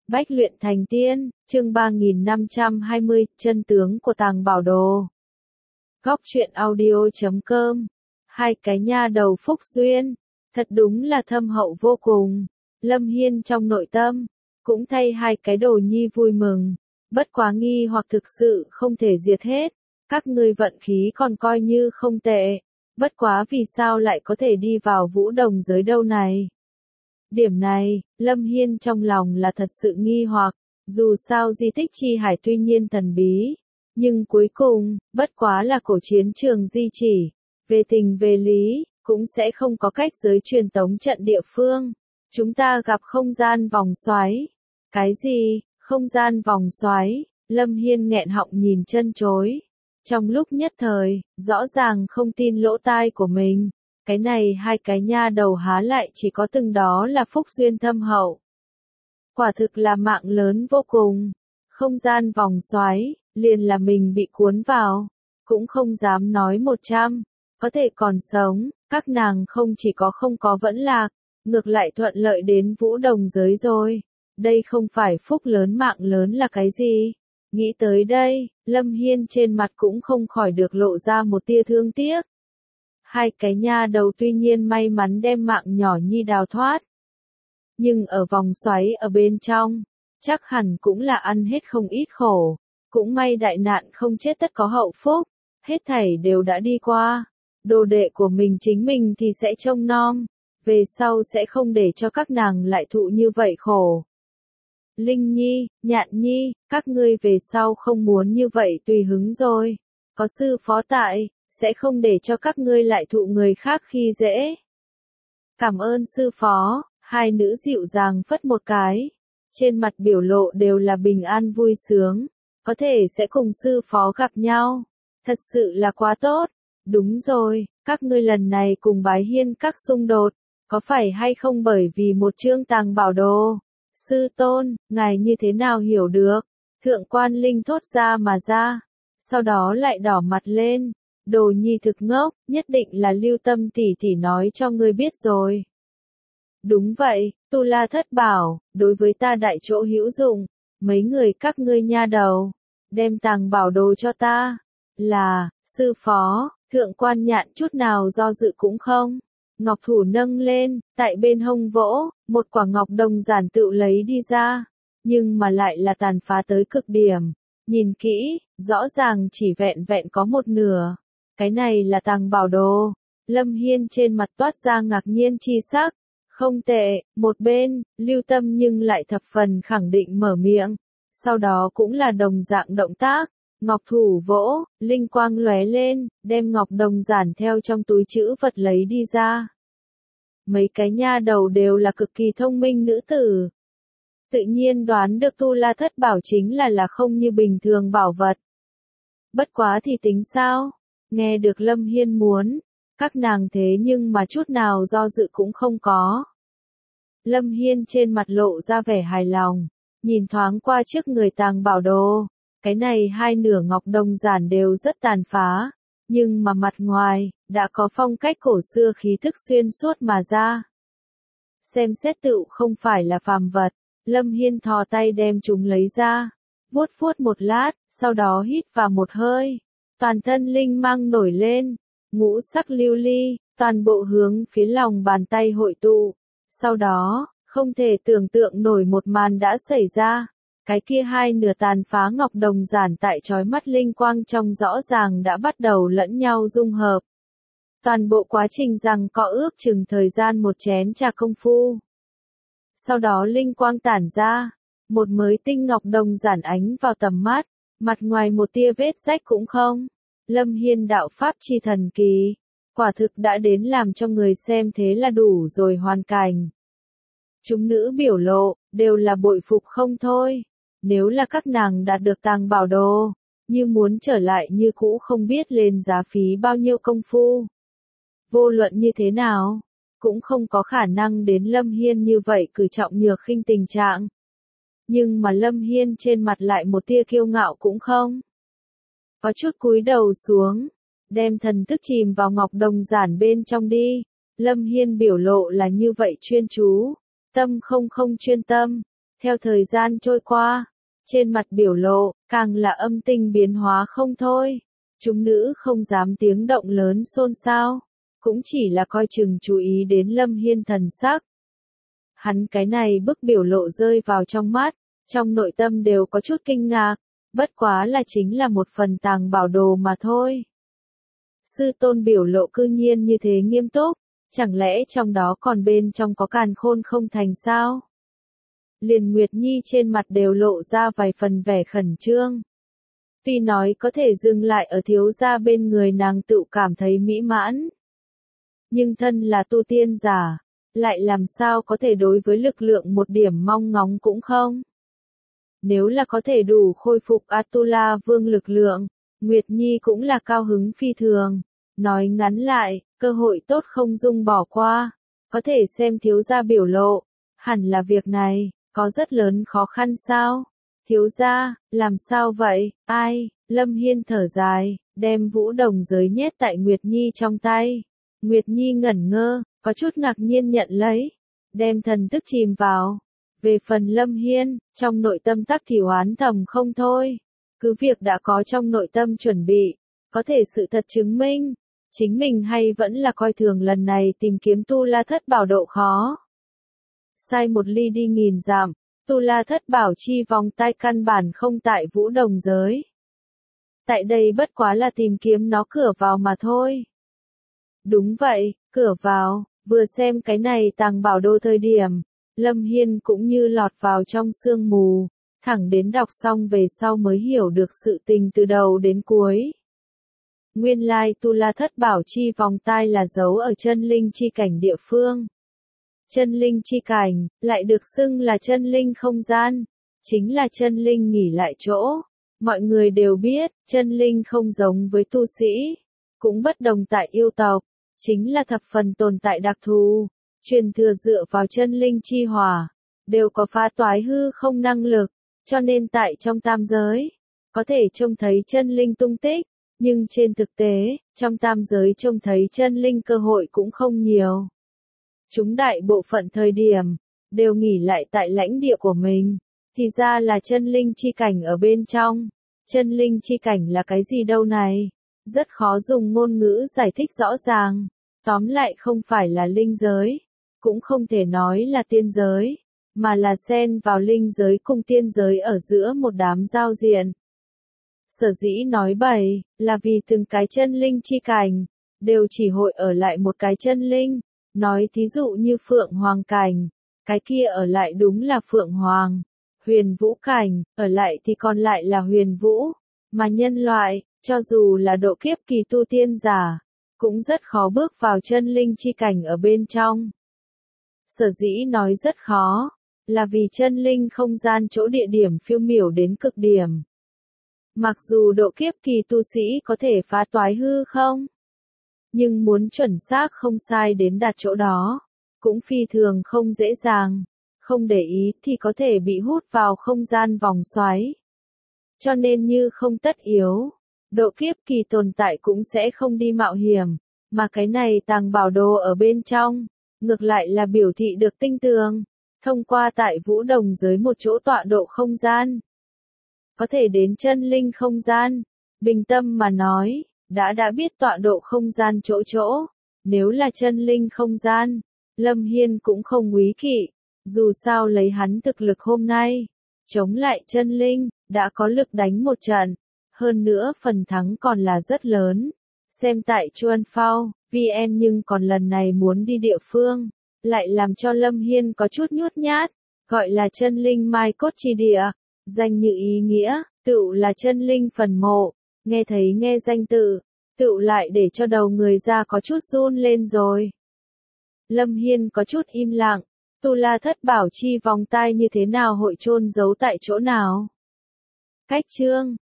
Bách luyện thành tiên, chương 3520, chân tướng của tàng bảo đồ. Góc truyện audio.com. Hai cái nha đầu Phúc Duyên, thật đúng là thâm hậu vô cùng. Lâm Hiên trong nội tâm, cũng thay hai cái đồ nhi vui mừng. Bất quá nghi hoặc thực sự không thể diệt hết. Các ngươi vận khí còn coi như không tệ. Bất quá vì sao lại có thể đi vào vũ đồng giới đâu này? Điểm này, Lâm Hiên trong lòng là thật sự nghi hoặc, dù sao di tích chi hải tuy nhiên thần bí, nhưng cuối cùng, bất quá là cổ chiến trường di chỉ, về tình về lý, cũng sẽ không có cách giới truyền tống trận địa phương. Chúng ta gặp không gian vòng xoáy. Cái gì, không gian vòng xoáy? Lâm Hiên nghẹn họng nhìn chân chối. Trong lúc nhất thời, rõ ràng không tin lỗ tai của mình. Cái này hai cái nha đầu há lại chỉ có từng đó là phúc duyên thâm hậu. Quả thực là mạng lớn vô cùng. Không gian vòng xoáy, liền là mình bị cuốn vào. Cũng không dám nói 100. Có thể còn sống, các nàng không chỉ có không có vẫn lạc, ngược lại thuận lợi đến vũ đồng giới rồi. Đây không phải phúc lớn mạng lớn là cái gì? Nghĩ tới đây, Lâm Hiên trên mặt cũng không khỏi được lộ ra một tia thương tiếc. Hai cái nha đầu tuy nhiên may mắn đem mạng nhỏ nhi đào thoát. Nhưng ở vòng xoáy ở bên trong, chắc hẳn cũng là ăn hết không ít khổ. Cũng may đại nạn không chết tất có hậu phúc, hết thảy đều đã đi qua. Đồ đệ của mình chính mình thì sẽ trông nom, về sau sẽ không để cho các nàng lại thụ như vậy khổ. Linh Nhi, Nhạn Nhi, các ngươi về sau không muốn như vậy tùy hứng rồi. Có sư phó tại, sẽ không để cho các ngươi lại thụ người khác khi dễ. Cảm ơn sư phó, hai nữ dịu dàng phất một cái. Trên mặt biểu lộ đều là bình an vui sướng, có thể sẽ cùng sư phó gặp nhau. Thật sự là quá tốt. Đúng rồi, các ngươi lần này cùng Bái Hiên các xung đột, có phải hay không bởi vì một chương tàng bảo đồ? Sư tôn, ngài như thế nào hiểu được? Thượng quan Linh thốt ra mà ra, sau đó lại đỏ mặt lên. Đồ nhi thực ngốc, nhất định là Lưu Tâm tỷ tỷ nói cho ngươi biết rồi. Đúng vậy, Tu La thất bảo, đối với ta đại chỗ hữu dụng. Mấy người các ngươi nha đầu, đem tàng bảo đồ cho ta. Là, sư phó, thượng quan Nhạn chút nào do dự cũng không. Ngọc thủ nâng lên, tại bên hông vỗ, một quả ngọc đồng giản tự lấy đi ra. Nhưng mà lại là tàn phá tới cực điểm. Nhìn kỹ, rõ ràng chỉ vẹn vẹn có một nửa. Cái này là tàng bảo đồ. Lâm Hiên trên mặt toát ra ngạc nhiên chi sắc. Không tệ, một bên, Lưu Tâm nhưng lại thập phần khẳng định mở miệng. Sau đó cũng là đồng dạng động tác. Ngọc thủ vỗ, linh quang lóe lên, đem ngọc đồng giản theo trong túi trữ vật lấy đi ra. Mấy cái nha đầu đều là cực kỳ thông minh nữ tử. Tự nhiên đoán được Tu La thất bảo chính là không như bình thường bảo vật. Bất quá thì tính sao? Nghe được Lâm Hiên muốn, các nàng thế nhưng mà chút nào do dự cũng không có. Lâm Hiên trên mặt lộ ra vẻ hài lòng, nhìn thoáng qua trước người tàng bảo đồ. Cái này hai nửa ngọc đồng giản đều rất tàn phá, nhưng mà mặt ngoài, đã có phong cách cổ xưa khí thức xuyên suốt mà ra. Xem xét tựu không phải là phàm vật, Lâm Hiên thò tay đem chúng lấy ra, vuốt vuốt một lát, sau đó hít vào một hơi. Toàn thân linh mang nổi lên, ngũ sắc lưu ly, toàn bộ hướng phía lòng bàn tay hội tụ. Sau đó, không thể tưởng tượng nổi một màn đã xảy ra. Cái kia hai nửa tàn phá ngọc đồng giản tại chói mắt linh quang trong rõ ràng đã bắt đầu lẫn nhau dung hợp. Toàn bộ quá trình rằng có ước chừng thời gian một chén trà công phu. Sau đó linh quang tản ra, một mới tinh ngọc đồng giản ánh vào tầm mắt, mặt ngoài một tia vết rách cũng không. Lâm Hiên đạo pháp chi thần kỳ, quả thực đã đến làm cho người xem thế là đủ rồi hoàn cảnh. Chúng nữ biểu lộ, đều là bội phục không thôi. Nếu là các nàng đạt được tàng bảo đồ, như muốn trở lại như cũ không biết lên giá phí bao nhiêu công phu. Vô luận như thế nào, cũng không có khả năng đến Lâm Hiên như vậy cử trọng nhược khinh tình trạng. Nhưng mà Lâm Hiên trên mặt lại một tia kiêu ngạo cũng không. Có chút cúi đầu xuống, đem thần thức chìm vào ngọc đồng giản bên trong đi. Lâm Hiên biểu lộ là như vậy chuyên chú, tâm không chuyên tâm. Theo thời gian trôi qua, trên mặt biểu lộ, càng là âm tình biến hóa không thôi. Chúng nữ không dám tiếng động lớn xôn xao, cũng chỉ là coi chừng chú ý đến Lâm Hiên thần sắc. Hắn cái này bức biểu lộ rơi vào trong mắt, trong nội tâm đều có chút kinh ngạc, bất quá là chính là một phần tàng bảo đồ mà thôi. Sư tôn biểu lộ cư nhiên như thế nghiêm túc, chẳng lẽ trong đó còn bên trong có càn khôn không thành sao? Liền Nguyệt Nhi trên mặt đều lộ ra vài phần vẻ khẩn trương. Tuy nói có thể dừng lại ở thiếu gia bên người nàng tự cảm thấy mỹ mãn. Nhưng thân là tu tiên giả, lại làm sao có thể đối với lực lượng một điểm mong ngóng cũng không. Nếu là có thể đủ khôi phục Atula Vương lực lượng, Nguyệt Nhi cũng là cao hứng phi thường. Nói ngắn lại, cơ hội tốt không dung bỏ qua. Có thể xem thiếu gia biểu lộ, hẳn là việc này, có rất lớn khó khăn sao? Thiếu gia, làm sao vậy? Ai? Lâm Hiên thở dài, đem vũ đồng giới nhét tại Nguyệt Nhi trong tay. Nguyệt Nhi ngẩn ngơ, có chút ngạc nhiên nhận lấy, đem thần thức chìm vào. Về phần Lâm Hiên, trong nội tâm tắc thì oán thầm không thôi. Cứ việc đã có trong nội tâm chuẩn bị, có thể sự thật chứng minh, chính mình hay vẫn là coi thường lần này tìm kiếm Tu La Thất Bảo độ khó. Sai một ly đi nghìn dặm, Tu La Thất Bảo chi vòng tay căn bản không tại vũ đồng giới. Tại đây bất quá là tìm kiếm nó cửa vào mà thôi. Đúng vậy, cửa vào, vừa xem cái này tàng bảo đồ thời điểm, Lâm Hiên cũng như lọt vào trong sương mù, thẳng đến đọc xong về sau mới hiểu được sự tình từ đầu đến cuối. Nguyên lai Tu La Thất Bảo chi vòng tay là giấu ở chân linh chi cảnh địa phương. Chân linh chi cảnh, lại được xưng là chân linh không gian, chính là chân linh nghỉ lại chỗ. Mọi người đều biết, chân linh không giống với tu sĩ, cũng bất đồng tại yêu tộc, chính là thập phần tồn tại đặc thù, truyền thừa dựa vào chân linh chi hỏa, đều có phá toái hư không năng lực, cho nên tại trong tam giới, có thể trông thấy chân linh tung tích, nhưng trên thực tế, trong tam giới trông thấy chân linh cơ hội cũng không nhiều. Chúng đại bộ phận thời điểm, đều nghỉ lại tại lãnh địa của mình, thì ra là chân linh chi cảnh ở bên trong. Chân linh chi cảnh là cái gì đâu này? Rất khó dùng ngôn ngữ giải thích rõ ràng. Tóm lại không phải là linh giới, cũng không thể nói là tiên giới, mà là xen vào linh giới cùng tiên giới ở giữa một đám giao diện. Sở dĩ nói bậy, là vì từng cái chân linh chi cảnh, đều chỉ hội ở lại một cái chân linh. Nói thí dụ như Phượng Hoàng cảnh, cái kia ở lại đúng là Phượng Hoàng. Huyền Vũ cảnh, ở lại thì còn lại là Huyền Vũ. Mà nhân loại, cho dù là độ kiếp kỳ tu tiên giả, cũng rất khó bước vào chân linh chi cảnh ở bên trong. Sở dĩ nói rất khó, là vì chân linh không gian chỗ địa điểm phiêu miểu đến cực điểm. Mặc dù độ kiếp kỳ tu sĩ có thể phá toái hư không, nhưng muốn chuẩn xác không sai đến đạt chỗ đó, cũng phi thường không dễ dàng, không để ý thì có thể bị hút vào không gian vòng xoáy. Cho nên như không tất yếu, độ kiếp kỳ tồn tại cũng sẽ không đi mạo hiểm, mà cái này tàng bảo đồ ở bên trong, ngược lại là biểu thị được tinh tường, thông qua tại vũ đồng giới một chỗ tọa độ không gian. Có thể đến chân linh không gian, bình tâm mà nói, đã biết tọa độ không gian chỗ, nếu là chân linh không gian, Lâm Hiên cũng không quý kỵ, dù sao lấy hắn thực lực hôm nay, chống lại chân linh, đã có lực đánh một trận, hơn nữa phần thắng còn là rất lớn. Xem tại Chuan Phao, VN nhưng còn lần này muốn đi địa phương, lại làm cho Lâm Hiên có chút nhút nhát, gọi là chân linh mai cốt chi địa, danh như ý nghĩa, tựu là chân linh phần mộ, nghe thấy nghe danh tự, tựu lại để cho đầu người ra có chút run lên rồi. Lâm Hiên có chút im lặng, Tu La Thất Bảo chi vòng tay như thế nào hội chôn giấu tại chỗ nào? Cách chương